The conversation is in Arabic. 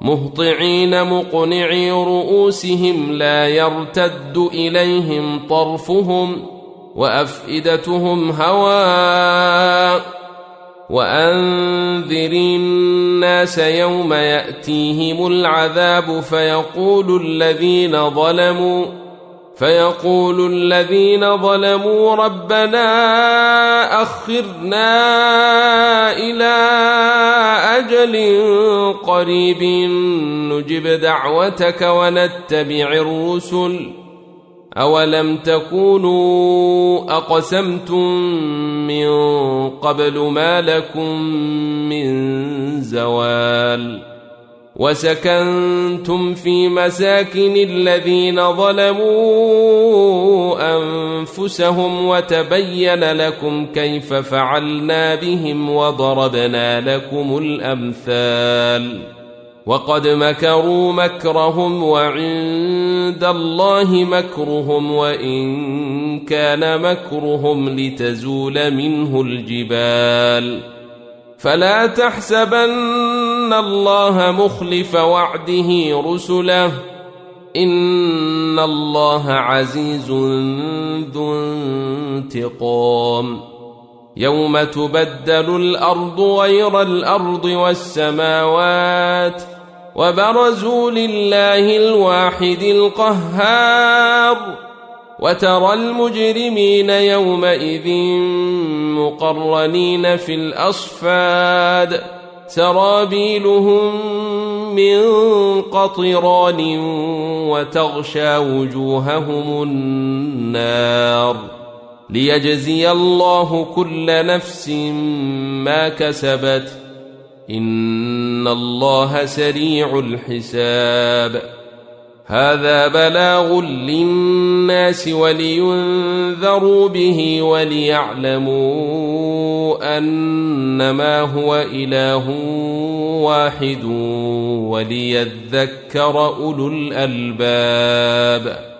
مهطعين مقنعي رؤوسهم لا يرتد إليهم طرفهم وأفئدتهم هواء وأنذر الناس يوم يأتيهم العذاب فيقول الذين ظلموا ربنا أخرنا إلى أجل قريب نجب دعوتك ونتبع الرسل أولم تكونوا أقسمتم من قبل ما لكم من زوال وسكنتم في مساكن الذين ظلموا أنفسهم وتبين لكم كيف فعلنا بهم وضربنا لكم الأمثال وقد مكروا مكرهم وعند الله مكرهم وإن كان مكرهم لتزول منه الجبال فلا تحسبن الله مخلف وعده رسله إن الله عزيز ذو انتقام يوم تبدل الأرض غير الأرض والسماوات وبرزوا لله الواحد القهار وترى المجرمين يومئذ مقرنين في الأصفاد سرابيلهم من قطران وتغشى وجوههم النار ليجزي الله كل نفس ما كسبت إن الله سريع الحساب هذا بلاغ للناس ولينذروا به وليعلموا أنما هو إله واحد وليذكر أولو الألباب